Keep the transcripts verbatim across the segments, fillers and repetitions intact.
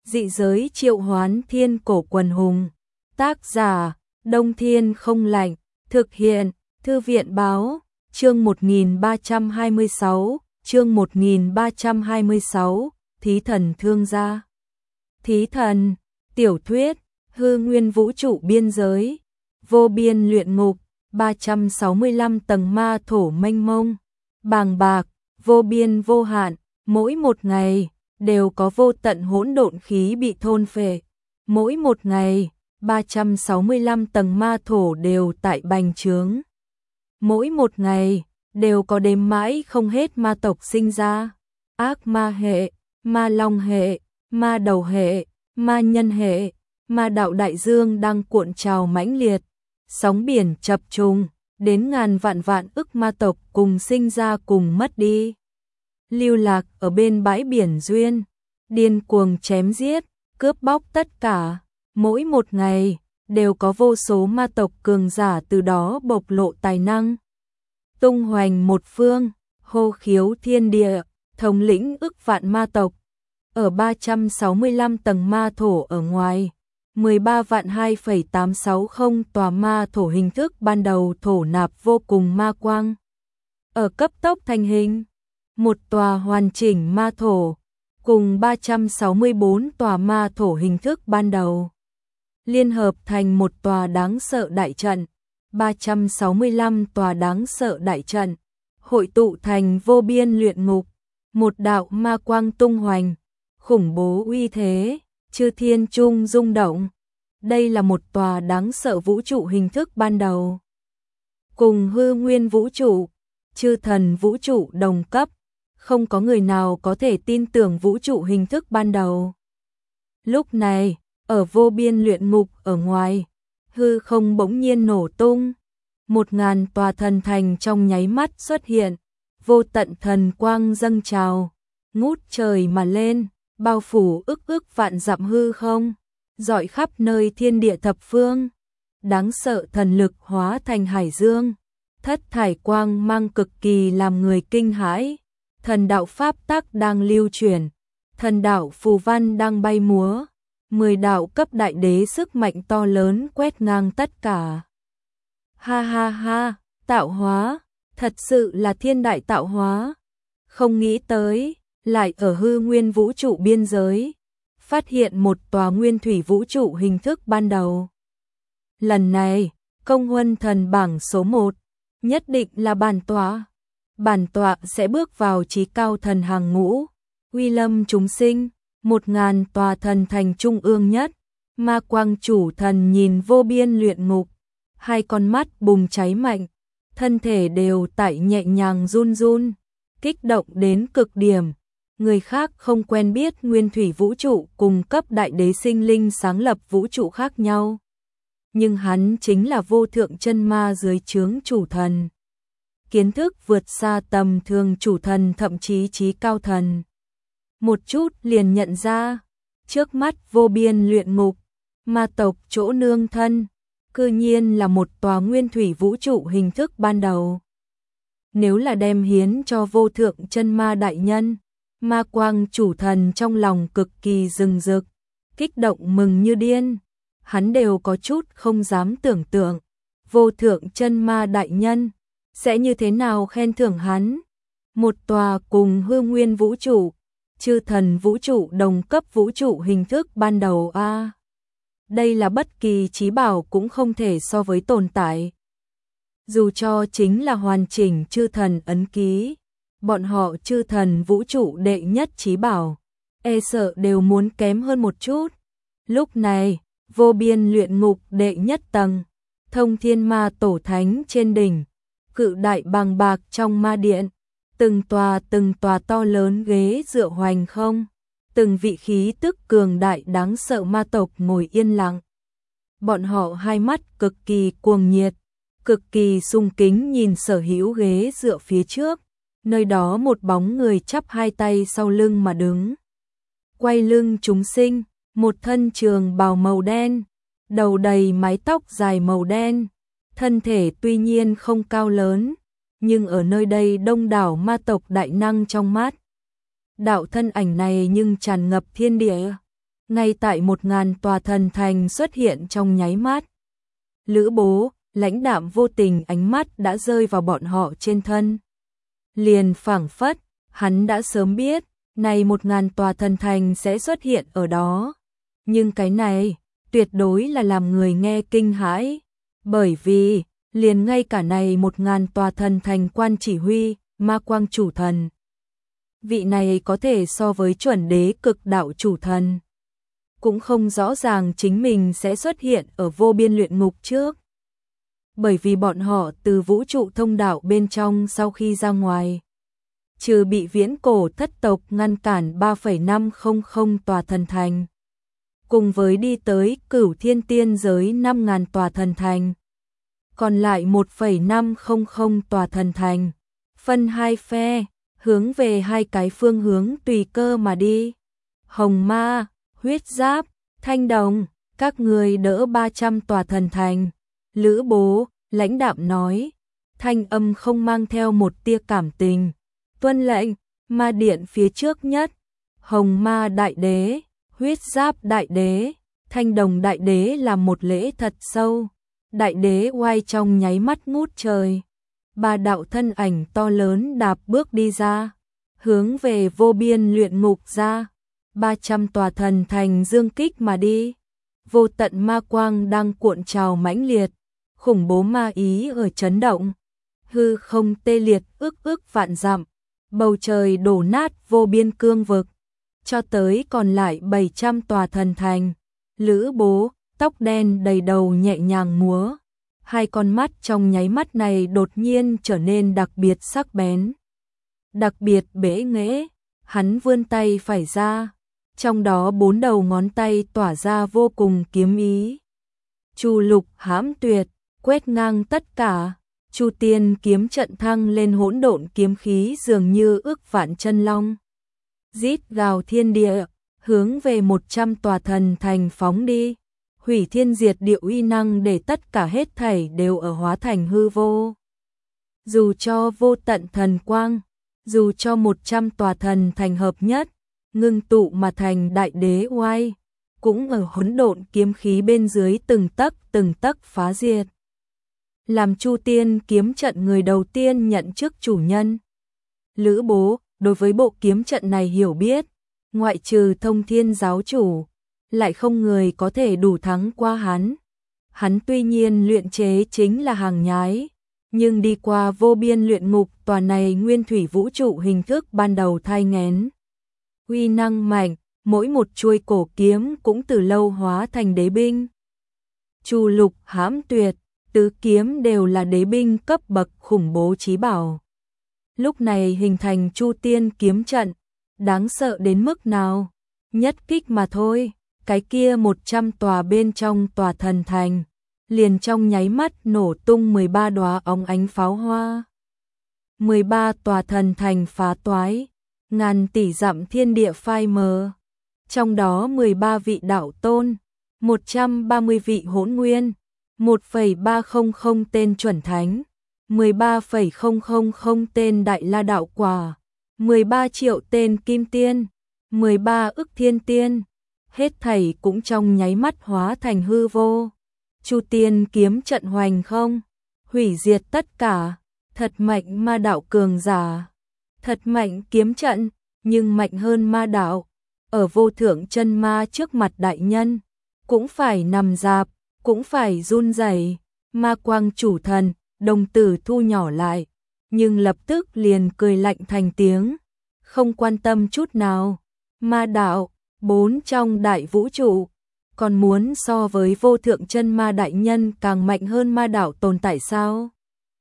Dị giới triệu hoán thiên cổ quần hùng. Tác giả, Đông Thiên Không Lạnh. Thực hiện, Thư viện Báo. Chương một nghìn ba trăm hai mươi sáu, chương một nghìn ba trăm hai mươi sáu, Thí thần thương gia. Thí thần, tiểu thuyết, hư nguyên vũ trụ biên giới, vô biên luyện ngục, ba trăm sáu mươi lăm tầng ma thổ mênh mông, bàng bạc, vô biên vô hạn, mỗi một ngày đều có vô tận hỗn độn khí bị thôn phệ. Mỗi một ngày, ba trăm sáu mươi lăm tầng ma thổ đều tại bành trướng. Mỗi một ngày, đều có đếm mãi không hết ma tộc sinh ra. Ác ma hệ, ma long hệ, ma đầu hệ, ma nhân hệ, ma đạo đại dương đang cuộn trào mãnh liệt. Sóng biển chập trùng, đến ngàn vạn vạn ức ma tộc cùng sinh ra cùng mất đi. Lưu lạc ở bên bãi biển duyên, điên cuồng chém giết, cướp bóc tất cả. Mỗi một ngày, đều có vô số ma tộc cường giả từ đó bộc lộ tài năng. Tung hoành một phương, hô khiếu thiên địa, thống lĩnh ức vạn ma tộc. Ở ba trăm sáu mươi lăm tầng ma thổ ở ngoài, mười ba vạn hai phẩy tám sáu không tòa ma thổ hình thức ban đầu thổ nạp vô cùng ma quang. Ở cấp tốc thành hình, một tòa hoàn chỉnh ma thổ, cùng ba trăm sáu mươi bốn tòa ma thổ hình thức ban đầu, liên hợp thành một tòa đáng sợ đại trận. ba trăm sáu mươi lăm tòa đáng sợ đại trận, hội tụ thành vô biên luyện ngục, một đạo ma quang tung hoành, khủng bố uy thế, chư thiên chung rung động. Đây là một tòa đáng sợ vũ trụ hình thức ban đầu. Cùng hư nguyên vũ trụ, chư thần vũ trụ đồng cấp, không có người nào có thể tin tưởng vũ trụ hình thức ban đầu. Lúc này, ở vô biên luyện ngục ở ngoài, hư không bỗng nhiên nổ tung, một ngàn tòa thần thành trong nháy mắt xuất hiện, vô tận thần quang dâng trào, ngút trời mà lên, bao phủ ức ức vạn dặm hư không, rọi khắp nơi thiên địa thập phương. Đáng sợ thần lực hóa thành hải dương, thất thải quang mang cực kỳ làm người kinh hãi. Thần đạo pháp tắc đang lưu chuyển, thần đạo phù văn đang bay múa. Mười đạo cấp đại đế sức mạnh to lớn quét ngang tất cả. Ha ha ha, tạo hóa, thật sự là thiên đại tạo hóa. Không nghĩ tới, lại ở hư nguyên vũ trụ biên giới, phát hiện một tòa nguyên thủy vũ trụ hình thức ban đầu. Lần này, công huân thần bảng số một, nhất định là bản tọa. Bản tọa sẽ bước vào chí cao thần hàng ngũ, uy lâm chúng sinh. Một ngàn tòa thần thành trung ương nhất, ma quang chủ thần nhìn vô biên luyện ngục, hai con mắt bùng cháy mạnh, thân thể đều tại nhẹ nhàng run run, kích động đến cực điểm. Người khác không quen biết nguyên thủy vũ trụ cùng cấp đại đế sinh linh sáng lập vũ trụ khác nhau. Nhưng hắn chính là vô thượng chân ma dưới trướng chủ thần. Kiến thức vượt xa tầm thường chủ thần thậm chí chí cao thần. Một chút liền nhận ra, trước mắt vô biên luyện ngục, ma tộc chỗ nương thân, cư nhiên là một tòa nguyên thủy vũ trụ hình thức ban đầu. Nếu là đem hiến cho vô thượng chân ma đại nhân, ma quang chủ thần trong lòng cực kỳ rừng rực, kích động mừng như điên. Hắn đều có chút không dám tưởng tượng, vô thượng chân ma đại nhân sẽ như thế nào khen thưởng hắn. Một tòa cùng hư nguyên vũ trụ, chư thần vũ trụ đồng cấp vũ trụ hình thức ban đầu a. À, đây là bất kỳ chí bảo cũng không thể so với tồn tại. Dù cho chính là hoàn chỉnh chư thần ấn ký, bọn họ chư thần vũ trụ đệ nhất chí bảo, e sợ đều muốn kém hơn một chút. Lúc này, vô biên luyện ngục đệ nhất tầng, thông thiên ma tổ thánh trên đỉnh, cự đại bàng bạc trong ma điện. Từng tòa từng tòa to lớn ghế dựa hoành không, từng vị khí tức cường đại đáng sợ ma tộc ngồi yên lặng. Bọn họ hai mắt cực kỳ cuồng nhiệt, cực kỳ sung kính nhìn sở hữu ghế dựa phía trước, nơi đó một bóng người chắp hai tay sau lưng mà đứng. Quay lưng chúng sinh, một thân trường bào màu đen, đầu đầy mái tóc dài màu đen, thân thể tuy nhiên không cao lớn, nhưng ở nơi đây đông đảo ma tộc đại năng trong mắt. Đạo thân ảnh này nhưng tràn ngập thiên địa, ngay tại một ngàn tòa thần thành xuất hiện trong nháy mắt. Lữ Bố, lãnh đạm vô tình ánh mắt đã rơi vào bọn họ trên thân. Liền phảng phất, hắn đã sớm biết, này một ngàn tòa thần thành sẽ xuất hiện ở đó. Nhưng cái này, tuyệt đối là làm người nghe kinh hãi. Bởi vì, liền ngay cả này một ngàn tòa thần thành quan chỉ huy, ma quang chủ thần. Vị này có thể so với chuẩn đế cực đạo chủ thần. Cũng không rõ ràng chính mình sẽ xuất hiện ở vô biên luyện ngục trước. Bởi vì bọn họ từ vũ trụ thông đạo bên trong sau khi ra ngoài, trừ bị viễn cổ thất tộc ngăn cản ba phẩy năm không không tòa thần thành, cùng với đi tới cửu thiên tiên giới năm nghìn tòa thần thành, còn lại một phẩy năm không không tòa thần thành, phân hai phe, hướng về hai cái phương hướng tùy cơ mà đi. Hồng Ma, Huyết Giáp, Thanh Đồng, các người đỡ ba trăm tòa thần thành. Lữ Bố, lãnh đạm nói, thanh âm không mang theo một tia cảm tình. Tuân lệnh, ma điện phía trước nhất. Hồng Ma đại đế, Huyết Giáp đại đế, Thanh Đồng đại đế làm một lễ thật sâu. Đại đế oai trong nháy mắt ngút trời. Ba đạo thân ảnh to lớn đạp bước đi ra, hướng về vô biên luyện ngục ra. ba trăm tòa thần thành dương kích mà đi. Vô tận ma quang đang cuộn trào mãnh liệt, khủng bố ma ý ở chấn động. Hư không tê liệt ức ức vạn dặm, bầu trời đổ nát vô biên cương vực, cho tới còn lại bảy trăm tòa thần thành. Lữ Bố, tóc đen đầy đầu nhẹ nhàng múa, hai con mắt trong nháy mắt này đột nhiên trở nên đặc biệt sắc bén, đặc biệt bẽ nghễ. Hắn vươn tay phải ra, trong đó bốn đầu ngón tay tỏa ra vô cùng kiếm ý. Chu lục hãm tuyệt, quét ngang tất cả. Chu tiên kiếm trận thăng lên hỗn độn kiếm khí dường như ước vạn chân long. Rít gào thiên địa, hướng về một trăm tòa thần thành phóng đi. Hủy thiên diệt địa uy năng để tất cả hết thảy đều ở hóa thành hư vô. Dù cho vô tận thần quang, dù cho một trăm tòa thần thành hợp nhất, ngưng tụ mà thành đại đế oai, cũng ở hỗn độn kiếm khí bên dưới từng tấc từng tấc phá diệt. Làm Chu tiên kiếm trận người đầu tiên nhận chức chủ nhân. Lữ Bố, đối với bộ kiếm trận này hiểu biết, ngoại trừ Thông Thiên giáo chủ, lại không người có thể đủ thắng qua hắn. Hắn tuy nhiên luyện chế chính là hàng nhái, nhưng đi qua vô biên luyện ngục tòa này nguyên thủy vũ trụ hình thức ban đầu thai nghén. Uy năng mạnh, mỗi một chuôi cổ kiếm cũng từ lâu hóa thành đế binh. Chu lục hãm tuyệt, tứ kiếm đều là đế binh cấp bậc khủng bố chí bảo. Lúc này hình thành Chu tiên kiếm trận, đáng sợ đến mức nào? Nhất kích mà thôi, cái kia một trăm tòa bên trong tòa thần thành, liền trong nháy mắt nổ tung mười ba đóa óng ánh pháo hoa. mười ba tòa thần thành phá toái, ngàn tỷ dặm thiên địa phai mờ. Trong đó mười ba vị đạo tôn, một trăm ba mươi vị hỗn nguyên, một phẩy ba không không tên chuẩn thánh, mười ba phẩy không không không tên đại la đạo quả, mười ba triệu tên kim tiên, mười ba ức thiên tiên, hết thảy cũng trong nháy mắt hóa thành hư vô. Chu tiên kiếm trận hoành không, hủy diệt tất cả, thật mạnh ma đạo cường giả, thật mạnh kiếm trận, nhưng mạnh hơn ma đạo. Ở vô thượng chân ma trước mặt đại nhân, cũng phải nằm dạp, cũng phải run rẩy. Ma quang chủ thần, đồng tử thu nhỏ lại, nhưng lập tức liền cười lạnh thành tiếng, không quan tâm chút nào. Ma đạo, bốn trong đại vũ trụ, còn muốn so với vô thượng chân ma đại nhân càng mạnh hơn ma đạo tồn tại sao?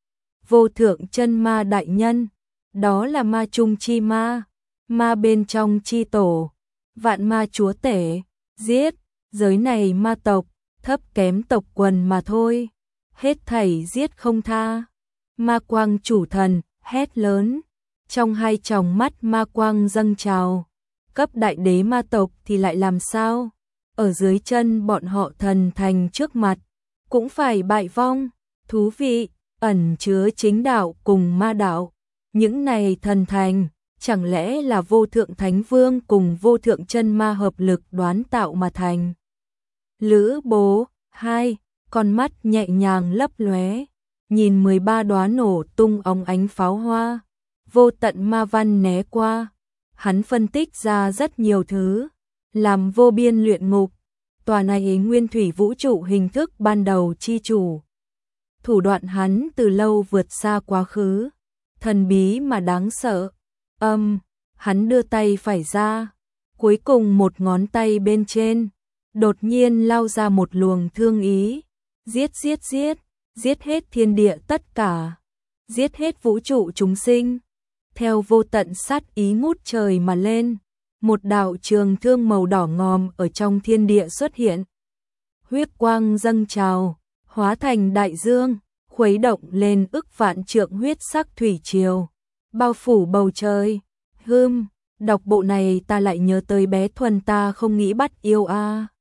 Vô thượng chân ma đại nhân, đó là ma trung chi ma, ma bên trong chi tổ, vạn ma chúa tể, giết, giới này ma tộc, thấp kém tộc quần mà thôi, hết thảy giết không tha. Ma quang chủ thần, hét lớn, trong hai tròng mắt ma quang dâng trào, cấp đại đế ma tộc thì lại làm sao? Ở dưới chân bọn họ thần thành trước mặt, cũng phải bại vong. Thú vị, ẩn chứa chính đạo cùng ma đạo, những này thần thành, chẳng lẽ là vô thượng thánh vương cùng vô thượng chân ma hợp lực đoán tạo mà thành. Lữ Bố, hai, con mắt nhẹ nhàng lấp lóe, nhìn mười ba đóa nổ tung óng ánh pháo hoa, vô tận ma văn né qua, hắn phân tích ra rất nhiều thứ, làm vô biên luyện ngục, tòa này nguyên thủy vũ trụ hình thức ban đầu chi chủ. Thủ đoạn hắn từ lâu vượt xa quá khứ, thần bí mà đáng sợ. Âm, hắn đưa tay phải ra, cuối cùng một ngón tay bên trên, đột nhiên lao ra một luồng thương ý, giết giết giết, giết hết thiên địa tất cả, giết hết vũ trụ chúng sinh. Theo vô tận sát ý ngút trời mà lên, một đạo trường thương màu đỏ ngòm ở trong thiên địa xuất hiện. Huyết quang dâng trào, hóa thành đại dương, khuấy động lên ức vạn trượng huyết sắc thủy triều, bao phủ bầu trời. Hừm, đọc bộ này ta lại nhớ tới bé Thuần ta không nghĩ bắt yêu a.